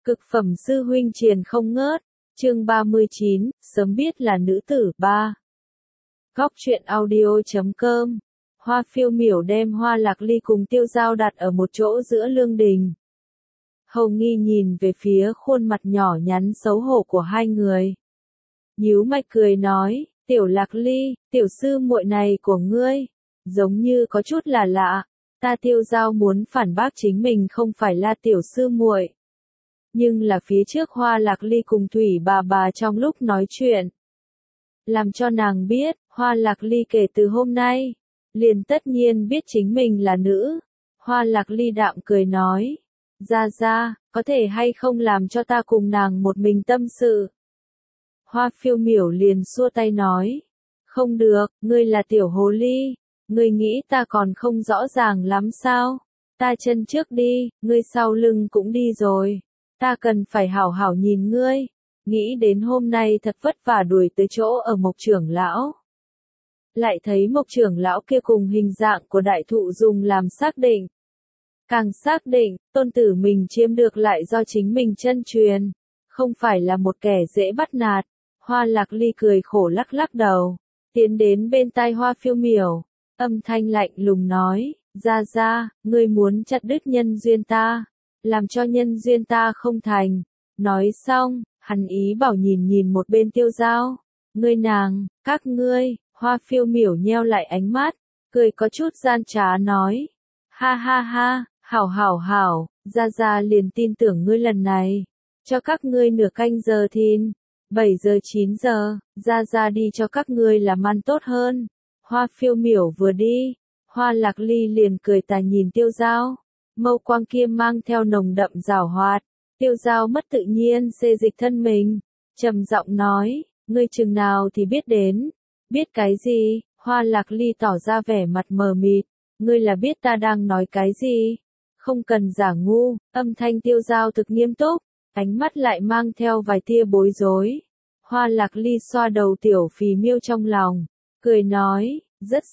Cực phẩm sư huynh triền không ngớt, chương 39, sớm biết là nữ tử 3. Góc truyện audio.com. Hoa Phiêu Miểu đem Hoa Lạc Ly cùng Tiêu Giao đặt ở một chỗ giữa lương đình. Hầu Nghi nhìn về phía khuôn mặt nhỏ nhắn xấu hổ của hai người. Nhíu mày cười nói, Tiểu Lạc Ly, tiểu sư muội này của ngươi, giống như có chút là lạ. Ta Tiêu Giao muốn phản bác chính mình không phải là tiểu sư muội. Nhưng là phía trước Hoa Lạc Ly cùng Thủy bà trong lúc nói chuyện. Làm cho nàng biết, Hoa Lạc Ly kể từ hôm nay, liền tất nhiên biết chính mình là nữ. Hoa Lạc Ly đạm cười nói, ra, có thể hay không làm cho ta cùng nàng một mình tâm sự. Hoa Phiêu Miểu liền xua tay nói, không được, ngươi là tiểu hồ ly, ngươi nghĩ ta còn không rõ ràng lắm sao? Ta chân trước đi, ngươi sau lưng cũng đi rồi. Ta cần phải hảo hảo nhìn ngươi, nghĩ đến hôm nay thật vất vả đuổi tới chỗ ở Mộc trưởng lão. Lại thấy Mộc trưởng lão kia cùng hình dạng của đại thụ dùng làm xác định. Càng xác định, tôn tử mình chiếm được lại do chính mình chân truyền, không phải là một kẻ dễ bắt nạt. Hoa Lạc Ly cười khổ lắc đầu, tiến đến bên tai Hoa Phiêu Miểu, âm thanh lạnh lùng nói, ra, ngươi muốn chặt đứt nhân duyên ta. Làm cho nhân duyên ta không thành. Nói xong, hắn ý bảo nhìn một bên Tiêu Giao. Ngươi nàng, các ngươi, Hoa Phiêu Miểu nheo lại ánh mắt, cười có chút gian trá nói. Ha, hảo, ra liền tin tưởng ngươi lần này. Cho các ngươi nửa canh giờ thìn, 7 giờ 9 giờ, ra đi cho các ngươi làm ăn tốt hơn. Hoa Phiêu Miểu vừa đi, Hoa Lạc Ly liền cười tà nhìn Tiêu Giao. Mâu quang kia mang theo nồng đậm giảo hoạt. Tiêu Giao mất tự nhiên xê dịch thân mình, trầm giọng nói, ngươi chừng nào thì biết đến. Biết cái gì? Hoa Lạc Ly tỏ ra vẻ mặt mờ mịt, ngươi là biết ta đang nói cái gì? Không cần giả ngu. Âm thanh Tiêu Giao thực nghiêm túc, ánh mắt lại mang theo vài tia bối rối. Hoa Lạc Ly xoa đầu tiểu phì miêu trong lòng, cười nói, rất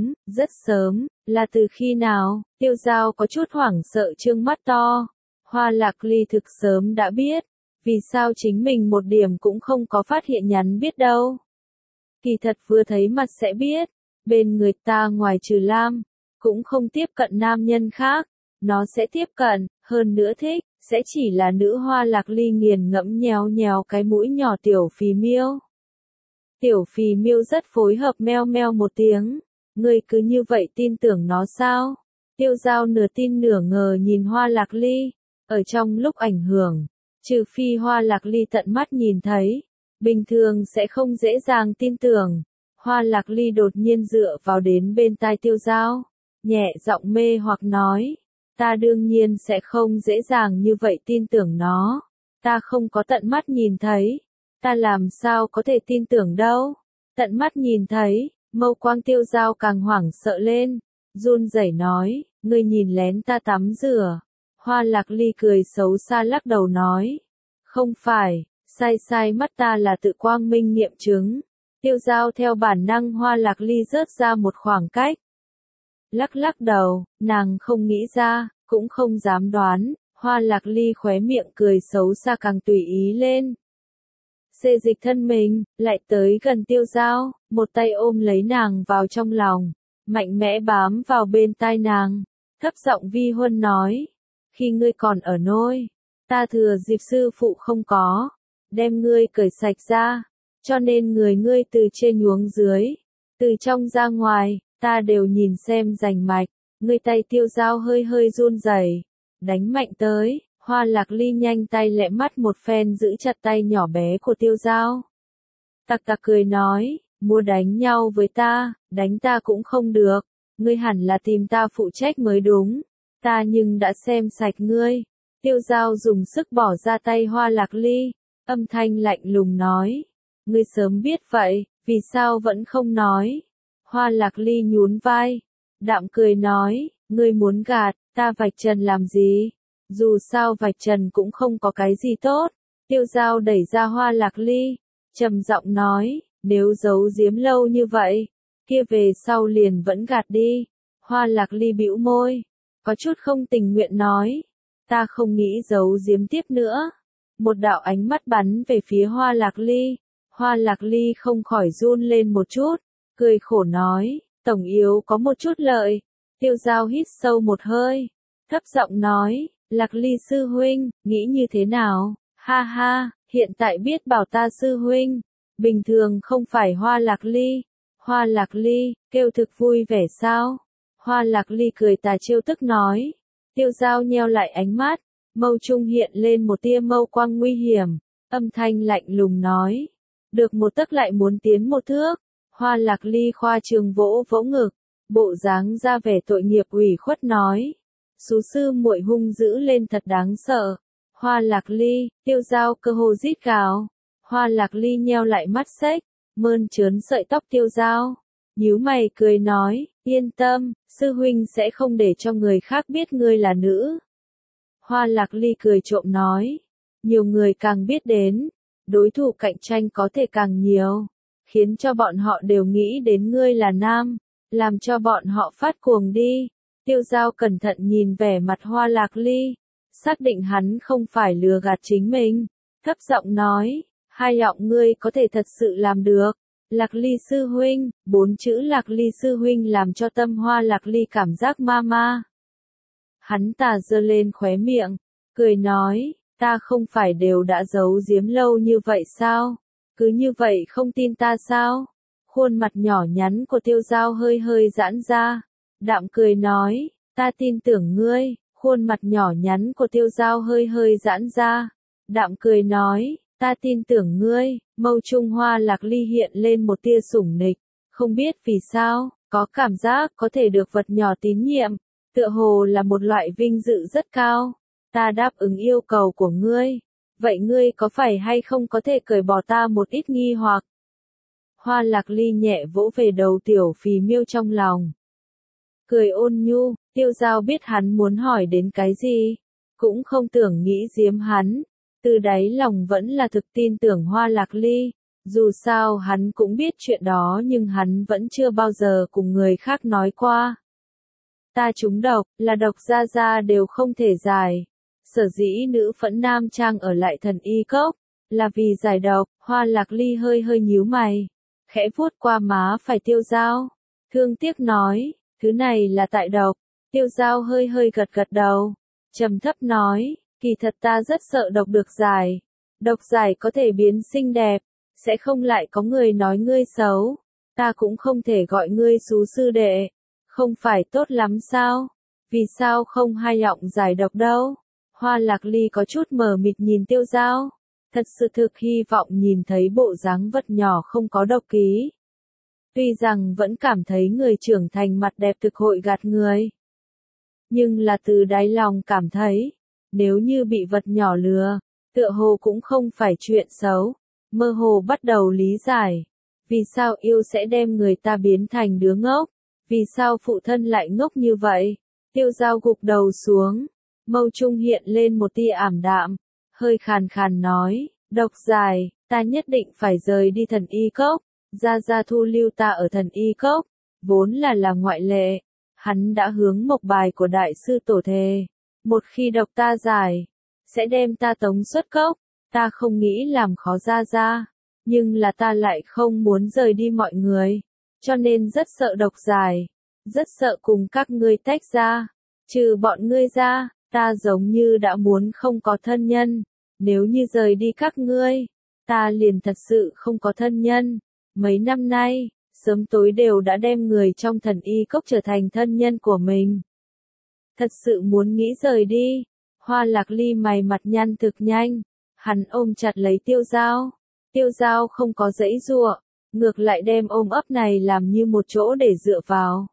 sớm, là từ khi nào? Tiêu Giao có chút hoảng sợ trương mắt to. Hoa Lạc Ly thực sớm đã biết, vì sao chính mình một điểm cũng không có phát hiện nhắn biết đâu. Kỳ thật vừa thấy mặt sẽ biết, bên người ta ngoài trừ Lam, cũng không tiếp cận nam nhân khác, nó sẽ tiếp cận, hơn nữa thích, sẽ chỉ là nữ. Hoa Lạc Ly nghiền ngẫm nhéo cái mũi nhỏ tiểu phì miêu. Tiểu phì miêu rất phối hợp meo một tiếng. Ngươi cứ như vậy tin tưởng nó sao? Tiêu Giao nửa tin nửa ngờ nhìn Hoa Lạc Ly. Ở trong lúc ảnh hưởng, trừ phi Hoa Lạc Ly tận mắt nhìn thấy, bình thường sẽ không dễ dàng tin tưởng. Hoa Lạc Ly đột nhiên dựa vào đến bên tai Tiêu Giao, nhẹ giọng mê hoặc nói, ta đương nhiên sẽ không dễ dàng như vậy tin tưởng nó. Ta không có tận mắt nhìn thấy, ta làm sao có thể tin tưởng đâu. Tận mắt nhìn thấy. Mâu quang Tiêu Giao càng hoảng sợ lên, run rẩy nói, ngươi nhìn lén ta tắm rửa. Hoa Lạc Ly cười xấu xa lắc đầu nói, không phải, sai mắt ta là tự quang minh nghiệm chứng. Tiêu Giao theo bản năng Hoa Lạc Ly rớt ra một khoảng cách. Lắc đầu, nàng không nghĩ ra, cũng không dám đoán. Hoa Lạc Ly khóe miệng cười xấu xa càng tùy ý lên. Xê dịch thân mình, lại tới gần Tiêu Giao, một tay ôm lấy nàng vào trong lòng, mạnh mẽ bám vào bên tai nàng, thấp giọng vi huân nói, khi ngươi còn ở nôi, ta thừa dịp sư phụ không có, đem ngươi cởi sạch ra, cho nên người ngươi từ trên nhuống dưới, từ trong ra ngoài, ta đều nhìn xem rành mạch. Ngươi tay Tiêu Giao hơi run rẩy, đánh mạnh tới. Hoa Lạc Ly nhanh tay lẹ mắt một phen giữ chặt tay nhỏ bé của Tiêu Giao. Tặc cười nói, mua đánh nhau với ta, đánh ta cũng không được, ngươi hẳn là tìm ta phụ trách mới đúng, ta nhưng đã xem sạch ngươi. Tiêu Giao dùng sức bỏ ra tay Hoa Lạc Ly, âm thanh lạnh lùng nói, ngươi sớm biết vậy, vì sao vẫn không nói? Hoa Lạc Ly nhún vai, đạm cười nói, ngươi muốn gạt, ta vạch trần làm gì? Dù sao vạch trần cũng không có cái gì tốt. Tiêu Giao đẩy ra Hoa Lạc Ly, trầm giọng nói, nếu giấu giếm lâu như vậy, kia về sau liền vẫn gạt đi. Hoa Lạc Ly bĩu môi, có chút không tình nguyện nói, ta không nghĩ giấu giếm tiếp nữa, Một đạo ánh mắt bắn về phía Hoa Lạc Ly. Hoa Lạc Ly không khỏi run lên một chút, cười khổ nói, tổng yếu có một chút lợi. Tiêu Giao hít sâu một hơi, thấp giọng nói, Lạc Ly sư huynh, nghĩ như thế nào? Ha ha, hiện tại biết bảo ta sư huynh, bình thường không phải Hoa Lạc Ly. Hoa Lạc Ly, kêu thực vui vẻ sao? Hoa Lạc Ly cười tà trêu tức nói. Tiêu Giao nheo lại ánh mắt, mâu trung hiện lên một tia mâu quang nguy hiểm, âm thanh lạnh lùng nói. Được một tấc lại muốn tiến một thước. Hoa Lạc Ly khoa trương vỗ vỗ ngực, bộ dáng ra vẻ tội nghiệp ủy khuất nói. Sú sư muội hung dữ lên thật đáng sợ. Hoa Lạc Ly, Tiêu Giao cơ hồ rít gào. Hoa Lạc Ly nheo lại mắt xếch, mơn trớn sợi tóc Tiêu Giao. Nhíu mày cười nói, yên tâm, sư huynh sẽ không để cho người khác biết ngươi là nữ. Hoa Lạc Ly cười trộm nói, nhiều người càng biết đến, đối thủ cạnh tranh có thể càng nhiều, khiến cho bọn họ đều nghĩ đến ngươi là nam, làm cho bọn họ phát cuồng đi. Tiêu Giao cẩn thận nhìn vẻ mặt Hoa Lạc Ly, xác định hắn không phải lừa gạt chính mình, thấp giọng nói, hai giọng ngươi có thể thật sự làm được. Lạc Ly sư huynh, 4 chữ Lạc Ly sư huynh làm cho tâm Hoa Lạc Ly cảm giác ma ma. Hắn ta giơ lên khóe miệng, cười nói, ta không phải đều đã giấu giếm lâu như vậy sao? Cứ như vậy không tin ta sao? Khuôn mặt nhỏ nhắn của Tiêu Giao hơi hơi giãn ra, đạm cười nói, ta tin tưởng ngươi. Khuôn mặt nhỏ nhắn của Tiêu Giao hơi hơi giãn ra, đạm cười nói, ta tin tưởng ngươi. Mâu Trung Hoa Lạc Ly hiện lên một tia sủng nịch, không biết vì sao, có cảm giác có thể được vật nhỏ tín nhiệm, tựa hồ là một loại vinh dự rất cao. Ta đáp ứng yêu cầu của ngươi, vậy ngươi có phải hay không có thể cởi bỏ ta một ít nghi hoặc? Hoa Lạc Ly nhẹ vỗ về đầu tiểu phì miêu trong lòng, cười ôn nhu. Tiêu Giao biết hắn muốn hỏi đến cái gì, cũng không tưởng nghĩ giếm hắn, từ đáy lòng vẫn là thực tin tưởng Hoa Lạc Ly. Dù sao hắn cũng biết chuyện đó nhưng hắn vẫn chưa bao giờ cùng người khác nói qua. Ta trúng độc, là độc ra ra đều không thể giải. Sở dĩ nữ phẫn nam trang ở lại thần y cốc, là vì giải độc. Hoa Lạc Ly hơi hơi nhíu mày, khẽ vuốt qua má phải Tiêu Giao, thương tiếc nói, thứ này là tại độc. Tiêu Giao hơi hơi gật gật đầu, trầm thấp nói, kỳ thật ta rất sợ độc được giải. Độc giải có thể biến xinh đẹp, sẽ không lại có người nói ngươi xấu. Ta cũng không thể gọi ngươi Sú sư đệ, không phải tốt lắm sao? Vì sao không hai giọng giải độc đâu? Hoa Lạc Ly có chút mờ mịt nhìn Tiêu Giao, thật sự thực hy vọng nhìn thấy bộ dáng vật nhỏ không có độc ký. Tuy rằng vẫn cảm thấy người trưởng thành mặt đẹp thực hội gạt người, nhưng là từ đáy lòng cảm thấy, nếu như bị vật nhỏ lừa, tựa hồ cũng không phải chuyện xấu. Mơ hồ bắt đầu lý giải, vì sao yêu sẽ đem người ta biến thành đứa ngốc, vì sao phụ thân lại ngốc như vậy. Tiêu Giao gục đầu xuống, mâu trung hiện lên một tia ảm đạm, hơi khàn khàn nói, độc giải, ta nhất định phải rời đi thần y cốc. Gia Gia thu lưu ta ở thần y cốc, vốn là ngoại lệ. Hắn đã hướng mộc bài của đại sư tổ thề, một khi độc ta giải, sẽ đem ta tống xuất cốc. Ta không nghĩ làm khó Gia Gia, nhưng là ta lại không muốn rời đi mọi người, cho nên rất sợ độc giải, rất sợ cùng các ngươi tách ra. Trừ bọn ngươi ra, ta giống như đã muốn không có thân nhân, nếu như rời đi các ngươi, ta liền thật sự không có thân nhân. Mấy năm nay, sớm tối đều đã đem người trong thần y cốc trở thành thân nhân của mình. Thật sự muốn nghĩ rời đi. Hoa Lạc Ly mày mặt nhăn thực nhanh, hắn ôm chặt lấy Tiêu Giao. Tiêu Giao không có giãy giụa, ngược lại đem ôm ấp này làm như một chỗ để dựa vào.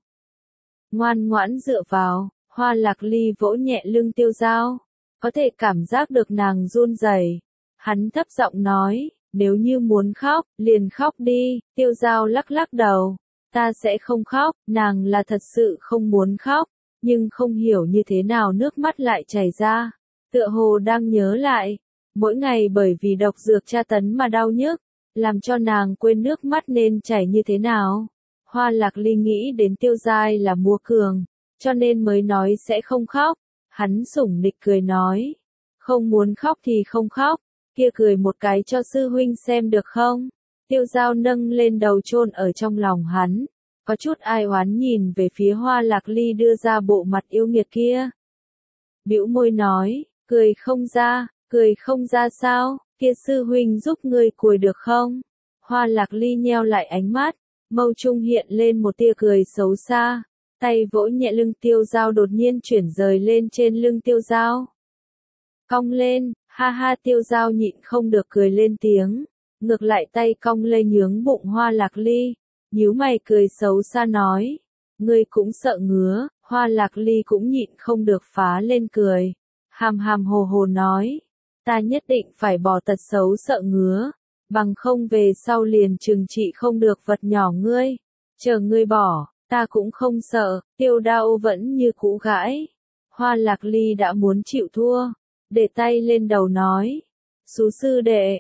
Ngoan ngoãn dựa vào. Hoa Lạc Ly vỗ nhẹ lưng Tiêu Giao, có thể cảm giác được nàng run rẩy. Hắn thấp giọng nói, nếu như muốn khóc, liền khóc đi. Tiêu Giao lắc lắc đầu, ta sẽ không khóc. Nàng là thật sự không muốn khóc, nhưng không hiểu như thế nào nước mắt lại chảy ra, tựa hồ đang nhớ lại, mỗi ngày bởi vì độc dược tra tấn mà đau nhức, làm cho nàng quên nước mắt nên chảy như thế nào. Hoa Lạc Ly nghĩ đến Tiêu Giai là mua cường, cho nên mới nói sẽ không khóc. Hắn sủng nịch cười nói, không muốn khóc thì không khóc, kia cười một cái cho sư huynh xem được không? Tiêu Giao nâng lên đầu chôn ở trong lòng hắn, có chút ai oán nhìn về phía Hoa Lạc Ly đưa ra bộ mặt yêu nghiệt kia. Bĩu môi nói, cười không ra sao, kia sư huynh giúp ngươi cười được không? Hoa Lạc Ly nheo lại ánh mắt, mâu trung hiện lên một tia cười xấu xa, tay vỗ nhẹ lưng Tiêu Giao đột nhiên chuyển rời lên trên lưng Tiêu Giao. Cong lên, ha ha Tiêu Giao nhịn không được cười lên tiếng, ngược lại tay cong lên nhướng bụng Hoa Lạc Ly, nhíu mày cười xấu xa nói, ngươi cũng sợ ngứa, Hoa Lạc Ly cũng nhịn không được phá lên cười, hàm hàm hồ hồ nói, ta nhất định phải bỏ tật xấu sợ ngứa, bằng không về sau liền trừng trị không được vật nhỏ ngươi, chờ ngươi bỏ, ta cũng không sợ, Tiêu Đao vẫn như cũ gãi. Hoa Lạc Ly đã muốn chịu thua, để tay lên đầu nói, Sú sư đệ,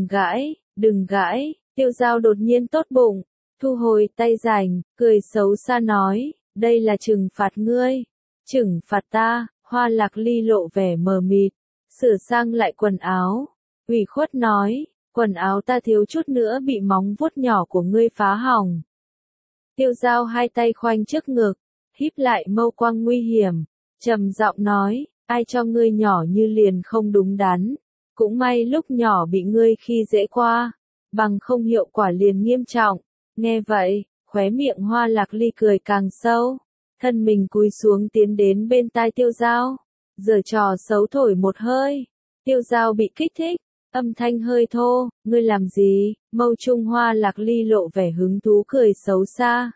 đừng gãi, Tiêu Giao đột nhiên tốt bụng, thu hồi tay rảnh, cười xấu xa nói, đây là trừng phạt ngươi, trừng phạt ta, Hoa Lạc Ly lộ vẻ mờ mịt, sửa sang lại quần áo, ủy khuất nói, quần áo ta thiếu chút nữa bị móng vuốt nhỏ của ngươi phá hỏng. Tiêu Giao hai tay khoanh trước ngực, híp lại mâu quang nguy hiểm, trầm giọng nói, ai cho ngươi nhỏ như liền không đúng đắn, cũng may lúc nhỏ bị ngươi khi dễ qua, bằng không hiệu quả liền nghiêm trọng. Nghe vậy, khóe miệng Hoa Lạc Ly cười càng sâu, thân mình cúi xuống tiến đến bên tai Tiêu Giao, giở trò xấu thổi một hơi. Tiêu Giao bị kích thích, âm thanh hơi thô, ngươi làm gì? Mâu trung Hoa Lạc Ly lộ vẻ hứng thú cười xấu xa.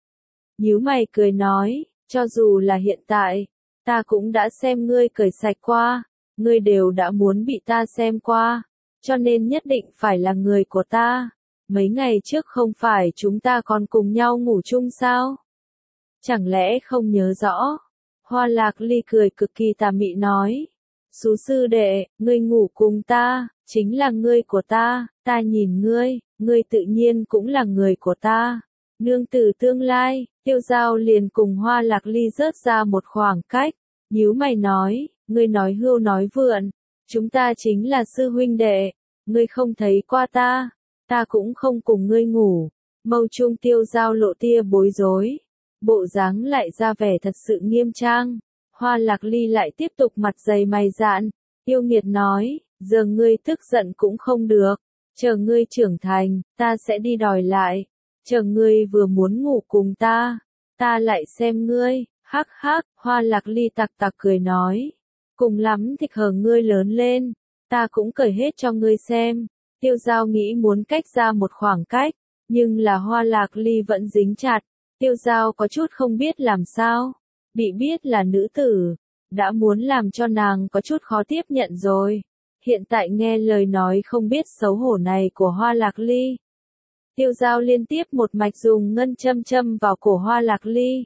Nhíu mày cười nói, cho dù là hiện tại, ta cũng đã xem ngươi cởi sạch qua, ngươi đều đã muốn bị ta xem qua, cho nên nhất định phải là người của ta. Mấy ngày trước không phải chúng ta còn cùng nhau ngủ chung sao? Chẳng lẽ không nhớ rõ? Hoa Lạc Ly cười cực kỳ tà mị nói. Sú sư đệ, ngươi ngủ cùng ta, chính là ngươi của ta nhìn ngươi tự nhiên cũng là người của ta. Nương tử tương lai, Tiêu Giao liền cùng Hoa Lạc Ly rớt ra một khoảng cách, nhíu mày nói, ngươi nói hưu nói vượn, chúng ta chính là sư huynh đệ, ngươi không thấy qua ta cũng không cùng ngươi ngủ. Mâu trung Tiêu Giao lộ tia bối rối, bộ dáng lại ra vẻ thật sự nghiêm trang. Hoa Lạc Ly lại tiếp tục mặt dày mày dạn, yêu nghiệt nói, giờ ngươi tức giận cũng không được, chờ ngươi trưởng thành, ta sẽ đi đòi lại, chờ ngươi vừa muốn ngủ cùng ta lại xem ngươi, hắc hắc, Hoa Lạc Ly tặc tặc cười nói, cùng lắm thì hờ ngươi lớn lên, ta cũng cởi hết cho ngươi xem. Tiêu Giao nghĩ muốn cách ra một khoảng cách, nhưng là Hoa Lạc Ly vẫn dính chặt, Tiêu Giao có chút không biết làm sao, bị biết là nữ tử, đã muốn làm cho nàng có chút khó tiếp nhận rồi, hiện tại nghe lời nói không biết xấu hổ này của Hoa Lạc Ly. Tiêu Giao liên tiếp một mạch dùng ngân châm châm vào cổ Hoa Lạc Ly.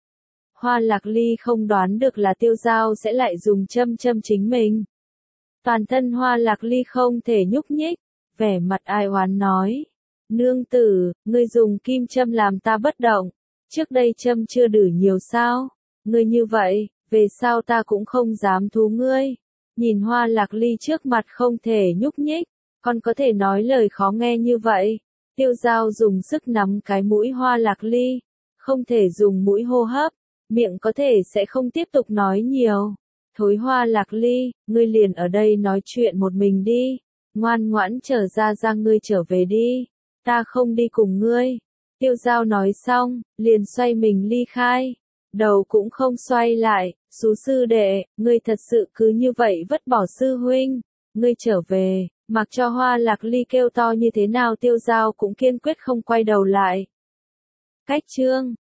Hoa Lạc Ly không đoán được là Tiêu Giao sẽ lại dùng châm châm chính mình. Toàn thân Hoa Lạc Ly không thể nhúc nhích, vẻ mặt ai oán nói, nương tử, ngươi dùng kim châm làm ta bất động, trước đây châm chưa đủ nhiều sao, ngươi như vậy, về sau ta cũng không dám thú ngươi. Nhìn Hoa Lạc Ly trước mặt không thể nhúc nhích, còn có thể nói lời khó nghe như vậy. Tiêu Giao dùng sức nắm cái mũi Hoa Lạc Ly, không thể dùng mũi hô hấp, miệng có thể sẽ không tiếp tục nói nhiều. Thối Hoa Lạc Ly, ngươi liền ở đây nói chuyện một mình đi, ngoan ngoãn trở ra ngươi trở về đi, ta không đi cùng ngươi. Tiêu Giao nói xong, liền xoay mình ly khai, đầu cũng không xoay lại, Sú sư đệ, ngươi thật sự cứ như vậy vứt bỏ sư huynh, ngươi trở về, mặc cho Hoa Lạc Ly kêu to như thế nào Tiêu Giao cũng kiên quyết không quay đầu lại. Cách chương